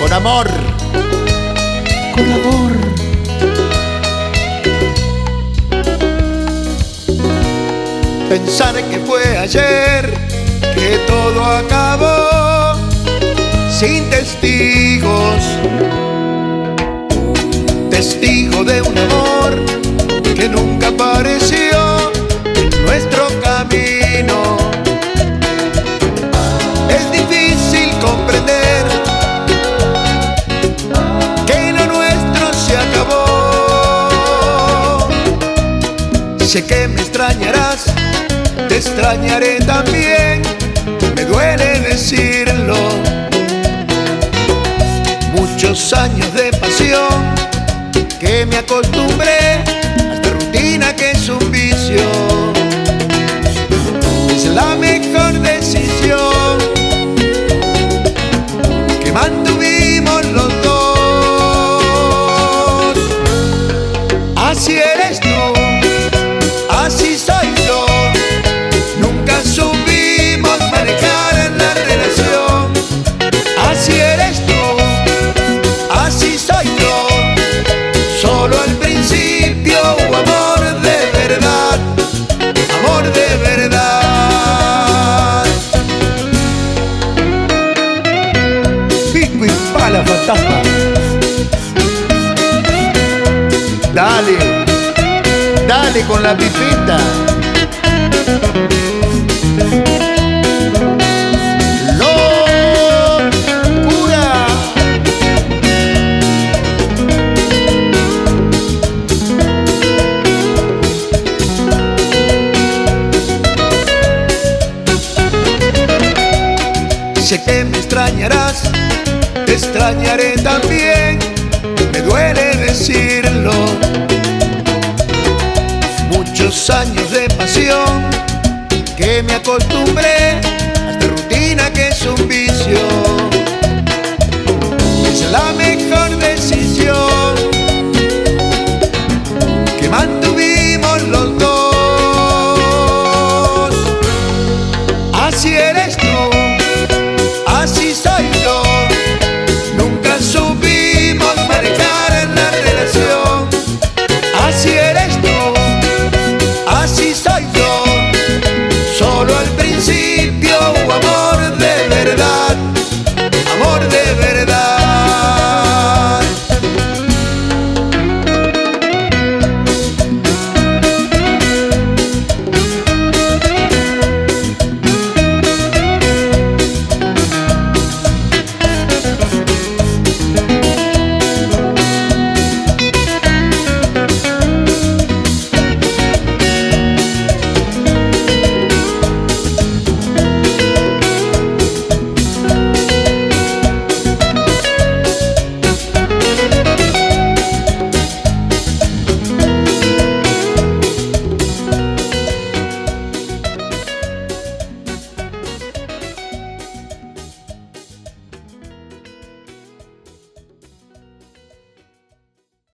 Con amor. Con amor. Pensar que fue ayer que todo acabó sin testigos. Testigo de un amor que nunca apareció en nuestro camino. Es difícil comprender que lo nuestro se acabó. Sé que me extrañarás, te extrañaré también, me duele decirlo. Muchos años de pasión que me acostumbré a esta rutina que es un vicio. Es la mejor decisión que mantuvimos los dos. Así eres tú, así soy yo. Nunca supimos manejar la relación. Así eres tú, así soy yo. Solo al principio hubo amor de verdad, amor de verdad. Pico y pala, fantasma. Dale, dale con la pipita. Sé que me extrañarás, te extrañaré también, me duele decirlo. Muchos años de pasión que me acostumbré a esta rutina que es un vicio. Es la mejor decisión que mantuvimos los dos. Así eres tú, así soy yo.